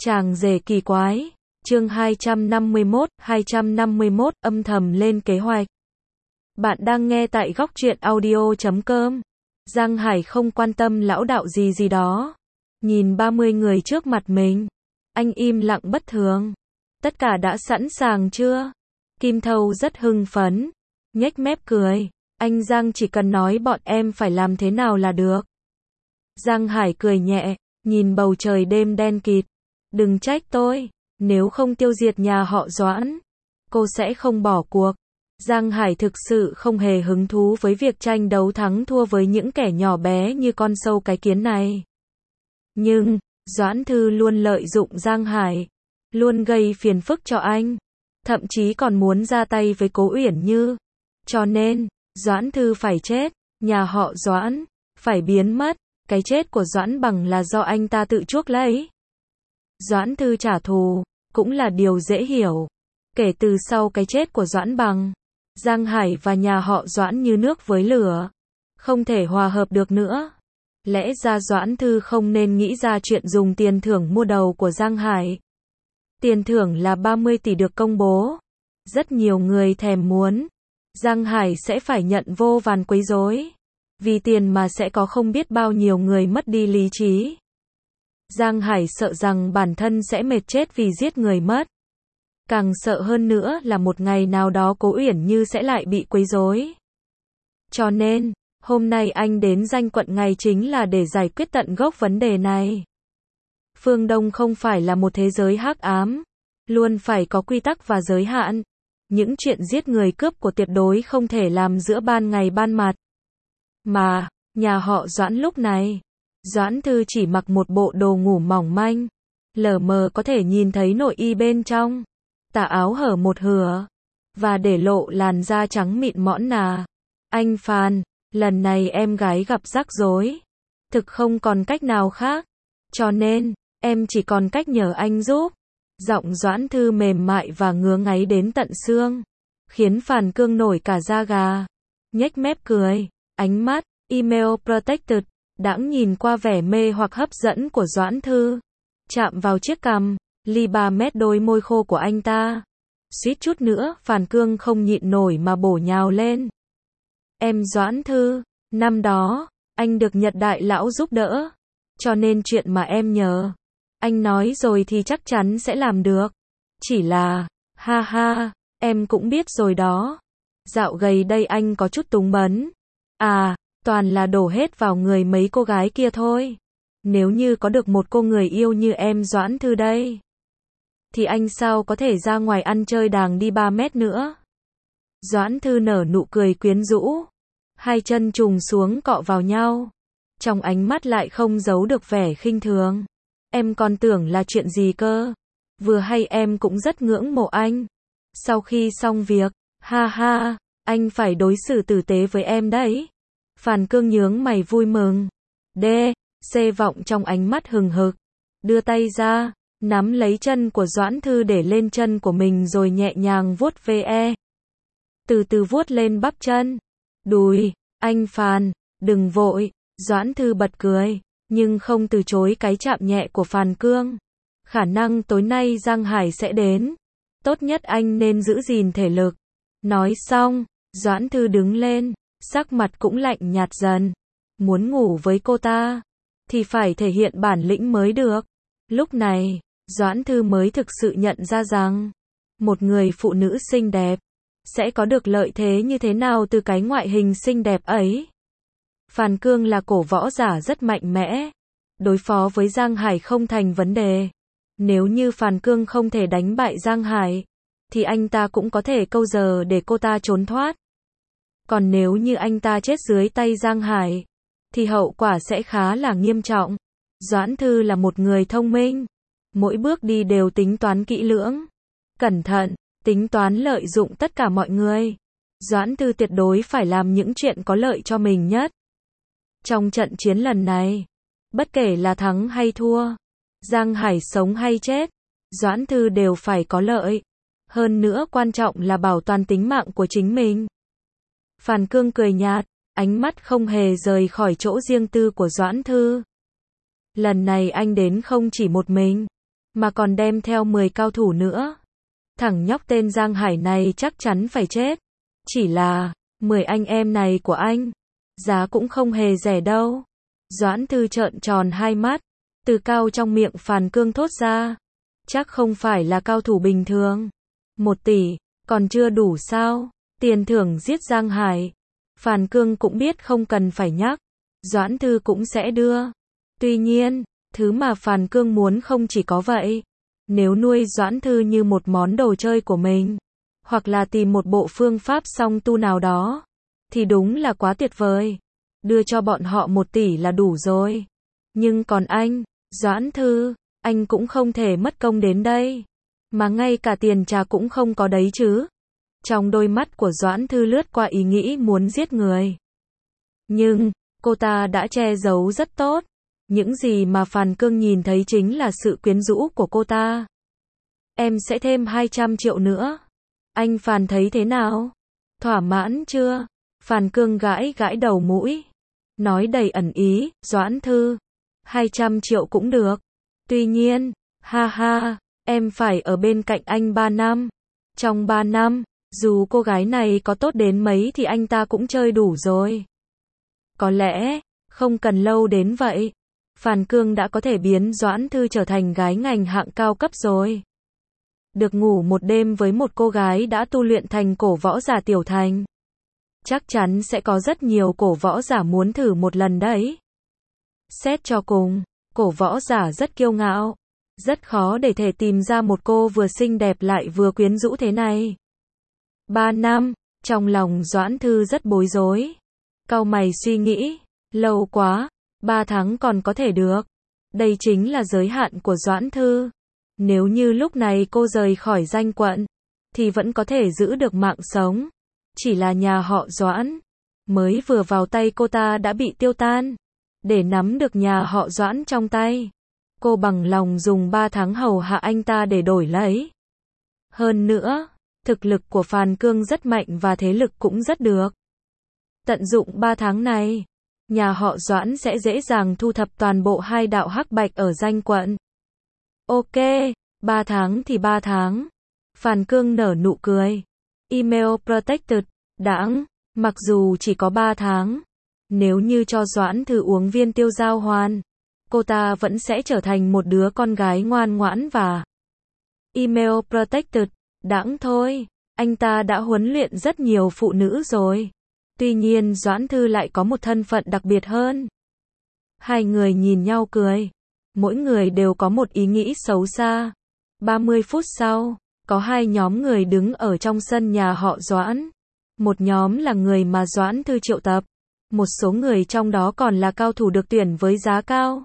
Chàng rể kỳ quái, chương 251, âm thầm lên kế hoạch. Bạn đang nghe tại góc truyện audio.com. Giang Hải không quan tâm lão đạo gì đó. Nhìn 30 người trước mặt mình. Anh im lặng bất thường. Tất cả đã sẵn sàng chưa? Kim Thâu rất hưng phấn. Nhếch mép cười. Anh Giang chỉ cần nói bọn em phải làm thế nào là được. Giang Hải cười nhẹ, nhìn bầu trời đêm đen kịt. Đừng trách tôi, nếu không tiêu diệt nhà họ Doãn, cô sẽ không bỏ cuộc. Giang Hải thực sự không hề hứng thú với việc tranh đấu thắng thua với những kẻ nhỏ bé như con sâu cái kiến này. Nhưng, Doãn Thư luôn lợi dụng Giang Hải, luôn gây phiền phức cho anh, thậm chí còn muốn ra tay với Cố Uyển Như. Cho nên, Doãn Thư phải chết, nhà họ Doãn phải biến mất, cái chết của Doãn Bằng là do anh ta tự chuốc lấy. Doãn Thư trả thù, cũng là điều dễ hiểu. Kể từ sau cái chết của Doãn Bằng, Giang Hải và nhà họ Doãn như nước với lửa, không thể hòa hợp được nữa. Lẽ ra Doãn Thư không nên nghĩ ra chuyện dùng tiền thưởng mua đầu của Giang Hải. Tiền thưởng là 30 tỷ được công bố. Rất nhiều người thèm muốn. Giang Hải sẽ phải nhận vô vàn quấy rối. Vì tiền mà sẽ có không biết bao nhiêu người mất đi lý trí. Giang Hải sợ rằng bản thân sẽ mệt chết vì giết người mất. Càng sợ hơn nữa là một ngày nào đó Cố Uyển Như sẽ lại bị quấy rối. Cho nên, hôm nay anh đến Danh Quận ngày chính là để giải quyết tận gốc vấn đề này. Phương Đông không phải là một thế giới hắc ám, luôn phải có quy tắc và giới hạn. Những chuyện giết người cướp của tuyệt đối không thể làm giữa ban ngày ban mặt. Mà, nhà họ Doãn lúc này, Doãn Thư chỉ mặc một bộ đồ ngủ mỏng manh, lờ mờ có thể nhìn thấy nội y bên trong, tà áo hở một hửa, và để lộ làn da trắng mịn mõn nà. Anh Phan, lần này em gái gặp rắc rối, thực không còn cách nào khác, cho nên, em chỉ còn cách nhờ anh giúp. Giọng Doãn Thư mềm mại và ngứa ngáy đến tận xương, khiến Phàn Cương nổi cả da gà, nhếch mép cười, ánh mắt, email protected, đãng nhìn qua vẻ mê hoặc hấp dẫn của Doãn Thư, chạm vào chiếc cằm, ly 3 mét đôi môi khô của anh ta. Suýt chút nữa, Phàn Cương không nhịn nổi mà bổ nhào lên. Em Doãn Thư, năm đó, anh được Nhật Đại Lão giúp đỡ, cho nên chuyện mà em nhờ, anh nói rồi thì chắc chắn sẽ làm được. Chỉ là, ha ha, em cũng biết rồi đó. Dạo gần đây anh có chút túng bấn. À, toàn là đổ hết vào người mấy cô gái kia thôi. Nếu như có được một cô người yêu như em Doãn Thư đây, thì anh sao có thể ra ngoài ăn chơi đàng đi 3 mét nữa. Doãn Thư nở nụ cười quyến rũ, hai chân trùng xuống cọ vào nhau, trong ánh mắt lại không giấu được vẻ khinh thường. Em còn tưởng là chuyện gì cơ. Vừa hay em cũng rất ngưỡng mộ anh. Sau khi xong việc, ha ha, anh phải đối xử tử tế với em đấy. Phàn Cương nhướng mày vui mừng. Xê vọng trong ánh mắt hừng hực. Đưa tay ra, nắm lấy chân của Doãn Thư để lên chân của mình rồi nhẹ nhàng vuốt ve. Từ từ vuốt lên bắp chân. Đùi, anh Phàn, đừng vội. Doãn Thư bật cười, nhưng không từ chối cái chạm nhẹ của Phàn Cương. Khả năng tối nay Giang Hải sẽ đến. Tốt nhất anh nên giữ gìn thể lực. Nói xong, Doãn Thư đứng lên, sắc mặt cũng lạnh nhạt dần. Muốn ngủ với cô ta, thì phải thể hiện bản lĩnh mới được. Lúc này, Doãn Thư mới thực sự nhận ra rằng, một người phụ nữ xinh đẹp, sẽ có được lợi thế như thế nào từ cái ngoại hình xinh đẹp ấy. Phàn Cương là cổ võ giả rất mạnh mẽ. Đối phó với Giang Hải không thành vấn đề. Nếu như Phàn Cương không thể đánh bại Giang Hải, thì anh ta cũng có thể câu giờ để cô ta trốn thoát. Còn nếu như anh ta chết dưới tay Giang Hải, thì hậu quả sẽ khá là nghiêm trọng. Doãn Thư là một người thông minh. Mỗi bước đi đều tính toán kỹ lưỡng, cẩn thận, tính toán lợi dụng tất cả mọi người. Doãn Thư tuyệt đối phải làm những chuyện có lợi cho mình nhất. Trong trận chiến lần này, bất kể là thắng hay thua, Giang Hải sống hay chết, Doãn Thư đều phải có lợi. Hơn nữa quan trọng là bảo toàn tính mạng của chính mình. Phàn Cương cười nhạt, ánh mắt không hề rời khỏi chỗ riêng tư của Doãn Thư. Lần này anh đến không chỉ một mình. mà còn đem theo 10 cao thủ nữa. Thằng nhóc tên Giang Hải này chắc chắn phải chết. Chỉ là, 10 anh em này của anh, giá cũng không hề rẻ đâu. Doãn Thư trợn tròn hai mắt, từ cao trong miệng Phàn Cương thốt ra. Chắc không phải là cao thủ bình thường. 1 tỷ, còn chưa đủ sao? Tiền thưởng giết Giang Hải. Phàn Cương cũng biết không cần phải nhắc. Doãn Thư cũng sẽ đưa. Tuy nhiên, thứ mà Phàn Cương muốn không chỉ có vậy. Nếu nuôi Doãn Thư như một món đồ chơi của mình, hoặc là tìm một bộ phương pháp song tu nào đó, thì đúng là quá tuyệt vời. Đưa cho bọn họ 1 tỷ là đủ rồi. Nhưng còn anh, Doãn Thư, anh cũng không thể mất công đến đây. Mà ngay cả tiền trà cũng không có đấy chứ. Trong đôi mắt của Doãn Thư lướt qua ý nghĩ muốn giết người. Nhưng, cô ta đã che giấu rất tốt. Những gì mà Phàn Cương nhìn thấy chính là sự quyến rũ của cô ta. Em sẽ thêm 200 triệu nữa. Anh Phàn thấy thế nào? Thỏa mãn chưa? Phàn Cương gãi gãi đầu mũi. Nói đầy ẩn ý, Doãn Thư. 200 triệu cũng được. Tuy nhiên, ha ha, em phải ở bên cạnh anh 3 năm. Trong 3 năm, dù cô gái này có tốt đến mấy thì anh ta cũng chơi đủ rồi. Có lẽ, không cần lâu đến vậy. Phàn Cương đã có thể biến Doãn Thư trở thành gái ngành hạng cao cấp rồi. Được ngủ một đêm với một cô gái đã tu luyện thành cổ võ giả tiểu thành. Chắc chắn sẽ có rất nhiều cổ võ giả muốn thử một lần đấy. Xét cho cùng, cổ võ giả rất kiêu ngạo. Rất khó để thể tìm ra một cô vừa xinh đẹp lại vừa quyến rũ thế này. 3 năm, trong lòng Doãn Thư rất bối rối. Cau mày suy nghĩ, lâu quá, 3 tháng còn có thể được. Đây chính là giới hạn của Doãn Thư. Nếu như lúc này cô rời khỏi danh quận, thì vẫn có thể giữ được mạng sống. Chỉ là nhà họ Doãn, mới vừa vào tay cô ta đã bị tiêu tan. Để nắm được nhà họ Doãn trong tay, cô bằng lòng dùng 3 tháng hầu hạ anh ta để đổi lấy. Hơn nữa, thực lực của Phàn Cương rất mạnh và thế lực cũng rất được. Tận dụng 3 tháng này, nhà họ Doãn sẽ dễ dàng thu thập toàn bộ 2 đạo hắc bạch ở danh quận. Ok, 3 tháng thì 3 tháng. Phàn Cương nở nụ cười. Email protected, đãng, mặc dù chỉ có 3 tháng. Nếu như cho Doãn Thư uống viên tiêu giao hoàn, cô ta vẫn sẽ trở thành một đứa con gái ngoan ngoãn và email protected, đãng thôi. Anh ta đã huấn luyện rất nhiều phụ nữ rồi. Tuy nhiên Doãn Thư lại có một thân phận đặc biệt hơn. Hai người nhìn nhau cười. Mỗi người đều có một ý nghĩ xấu xa. 30 phút sau, có 2 nhóm người đứng ở trong sân nhà họ Doãn. Một nhóm là người mà Doãn Thư triệu tập. Một số người trong đó còn là cao thủ được tuyển với giá cao.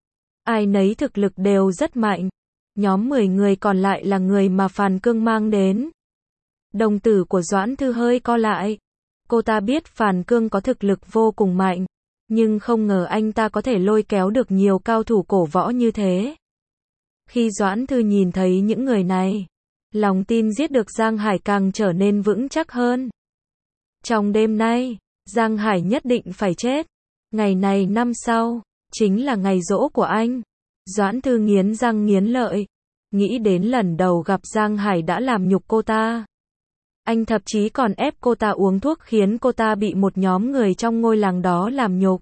Ai nấy thực lực đều rất mạnh. Nhóm 10 người còn lại là người mà Phàn Cương mang đến. Đồng tử của Doãn Thư hơi co lại. Cô ta biết Phàn Cương có thực lực vô cùng mạnh, nhưng không ngờ anh ta có thể lôi kéo được nhiều cao thủ cổ võ như thế. Khi Doãn Thư nhìn thấy những người này, lòng tin giết được Giang Hải càng trở nên vững chắc hơn. Trong đêm nay, Giang Hải nhất định phải chết. Ngày này năm sau, chính là ngày giỗ của anh. Doãn Thư nghiến răng nghiến lợi. Nghĩ đến lần đầu gặp Giang Hải đã làm nhục cô ta. Anh thậm chí còn ép cô ta uống thuốc khiến cô ta bị một nhóm người trong ngôi làng đó làm nhục.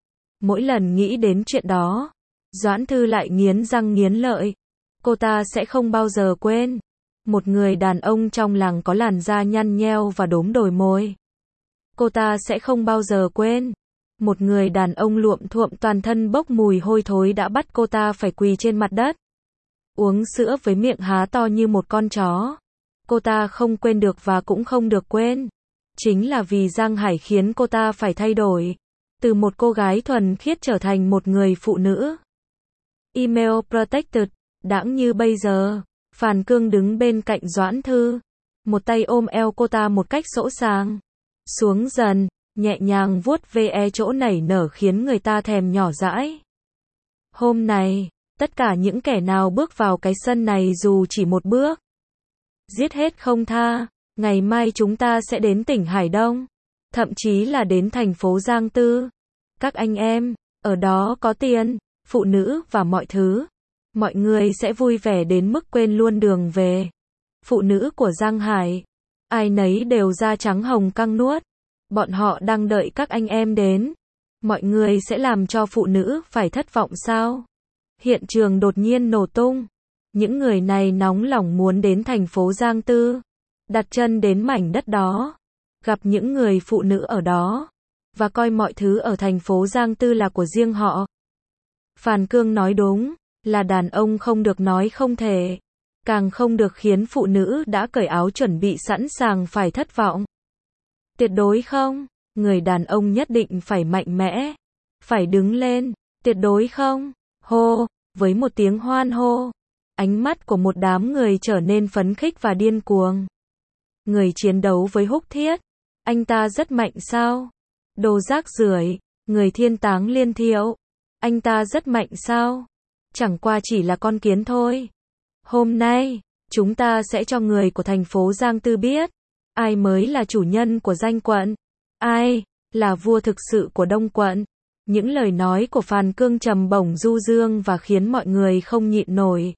Mỗi lần nghĩ đến chuyện đó, Doãn Thư lại nghiến răng nghiến lợi. Cô ta sẽ không bao giờ quên. Một người đàn ông trong làng có làn da nhăn nheo và đốm đồi môi. Cô ta sẽ không bao giờ quên. Một người đàn ông luộm thuộm toàn thân bốc mùi hôi thối đã bắt cô ta phải quỳ trên mặt đất. Uống sữa với miệng há to như một con chó. Cô ta không quên được và cũng không được quên. Chính là vì Giang Hải khiến cô ta phải thay đổi. Từ một cô gái thuần khiết trở thành một người phụ nữ. Email protected, đãng như bây giờ. Phàn Cương đứng bên cạnh Doãn Thư. Một tay ôm eo cô ta một cách sỗ sàng. Xuống dần, nhẹ nhàng vuốt ve chỗ nảy nở khiến người ta thèm nhỏ dãi. Hôm này, tất cả những kẻ nào bước vào cái sân này dù chỉ một bước, giết hết không tha. Ngày mai chúng ta sẽ đến tỉnh Hải Đông, thậm chí là đến thành phố Giang Tư. Các anh em, ở đó có tiền, phụ nữ và mọi thứ. mọi người sẽ vui vẻ đến mức quên luôn đường về. Phụ nữ của Giang Hải, ai nấy đều da trắng hồng căng nuốt. Bọn họ đang đợi các anh em đến. Mọi người sẽ làm cho phụ nữ phải thất vọng sao? Hiện trường đột nhiên nổ tung. Những người này nóng lòng muốn đến thành phố Giang Tư, đặt chân đến mảnh đất đó, gặp những người phụ nữ ở đó, và coi mọi thứ ở thành phố Giang Tư là của riêng họ. Phan Cương nói đúng, là đàn ông không được nói không thể, càng không được khiến phụ nữ đã cởi áo chuẩn bị sẵn sàng phải thất vọng. Tuyệt đối không, người đàn ông nhất định phải mạnh mẽ, phải đứng lên, tuyệt đối không. Hô, với một tiếng hoan hô, ánh mắt của một đám người trở nên phấn khích và điên cuồng. Người chiến đấu với Húc Thiết, anh ta rất mạnh sao? Đồ rác rưởi, người thiên táng Liên Thiệu, anh ta rất mạnh sao? Chẳng qua chỉ là con kiến thôi. Hôm nay, chúng ta sẽ cho người của thành phố Giang Tư biết, ai mới là chủ nhân của danh quận, ai là vua thực sự của Đông quận. Những lời nói của Phan Cương trầm bổng du dương và khiến mọi người không nhịn nổi.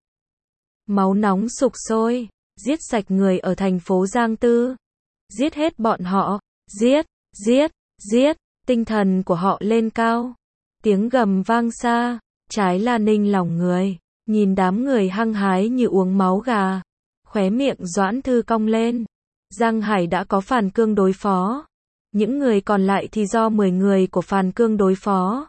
Máu nóng sục sôi, giết sạch người ở thành phố Giang Tư. Giết hết bọn họ, giết, giết, giết, tinh thần của họ lên cao. Tiếng gầm vang xa, trái là ninh lòng người, nhìn đám người hăng hái như uống máu gà. Khóe miệng Doãn Thư cong lên. Giang Hải đã có Phan Cương đối phó. Những người còn lại thì do 10 người của Phan Cương đối phó.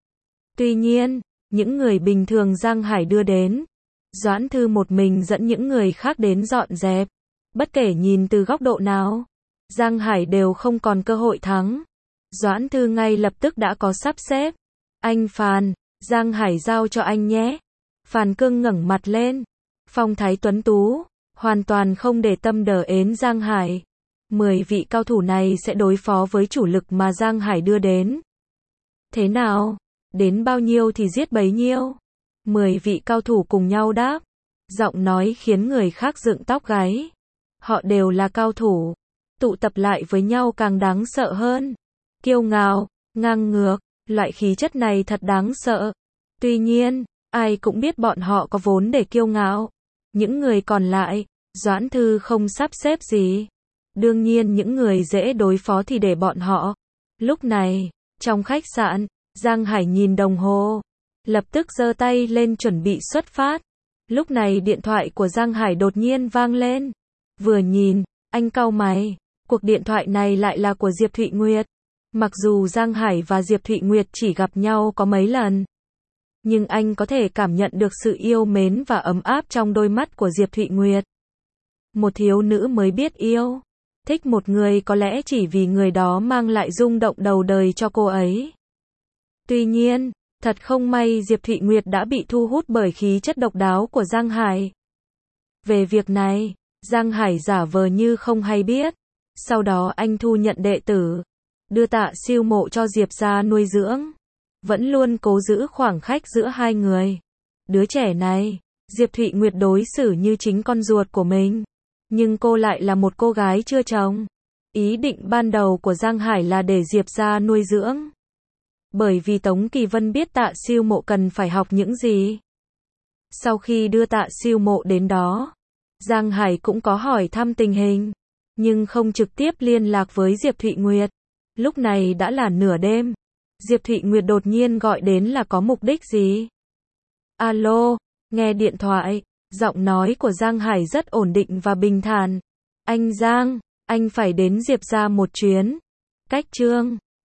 Tuy nhiên, những người bình thường Giang Hải đưa đến, Doãn Thư một mình dẫn những người khác đến dọn dẹp. Bất kể nhìn từ góc độ nào, Giang Hải đều không còn cơ hội thắng. Doãn Thư ngay lập tức đã có sắp xếp. Anh Phan, Giang Hải giao cho anh nhé. Phan Cương ngẩng mặt lên, phong thái tuấn tú, hoàn toàn không để tâm đờ ến Giang Hải. 10 vị cao thủ này sẽ đối phó với chủ lực mà Giang Hải đưa đến. Thế nào? Đến bao nhiêu thì giết bấy nhiêu. 10 vị cao thủ cùng nhau đáp. Giọng nói khiến người khác dựng tóc gáy. Họ đều là cao thủ. Tụ tập lại với nhau càng đáng sợ hơn. Kiêu ngạo, ngang ngược, loại khí chất này thật đáng sợ. Tuy nhiên, ai cũng biết bọn họ có vốn để kiêu ngạo. Những người còn lại, Doãn Thư không sắp xếp gì. Đương nhiên những người dễ đối phó thì để bọn họ. Lúc này, trong khách sạn, Giang Hải nhìn đồng hồ, lập tức giơ tay lên chuẩn bị xuất phát. Lúc này điện thoại của Giang Hải đột nhiên vang lên. Vừa nhìn, anh cau mày, cuộc điện thoại này lại là của Diệp Thụy Nguyệt. Mặc dù Giang Hải và Diệp Thụy Nguyệt chỉ gặp nhau có mấy lần, nhưng anh có thể cảm nhận được sự yêu mến và ấm áp trong đôi mắt của Diệp Thụy Nguyệt. Một thiếu nữ mới biết yêu, thích một người có lẽ chỉ vì người đó mang lại rung động đầu đời cho cô ấy. Tuy nhiên, thật không may Diệp Thụy Nguyệt đã bị thu hút bởi khí chất độc đáo của Giang Hải. Về việc này, Giang Hải giả vờ như không hay biết. Sau đó anh thu nhận đệ tử, đưa Tạ Siêu Mộ cho Diệp gia nuôi dưỡng. Vẫn luôn cố giữ khoảng cách giữa hai người. Đứa trẻ này, Diệp Thụy Nguyệt đối xử như chính con ruột của mình. Nhưng cô lại là một cô gái chưa chồng. Ý định ban đầu của Giang Hải là để Diệp gia nuôi dưỡng. Bởi vì Tống Kỳ Vân biết Tạ Siêu Mộ cần phải học những gì. Sau khi đưa Tạ Siêu Mộ đến đó, Giang Hải cũng có hỏi thăm tình hình, nhưng không trực tiếp liên lạc với Diệp Thụy Nguyệt. Lúc này đã là nửa đêm. Diệp Thụy Nguyệt đột nhiên gọi đến là có mục đích gì? Alo, nghe điện thoại, giọng nói của Giang Hải rất ổn định và bình thản. Anh Giang, anh phải đến Diệp gia một chuyến. Cách Trương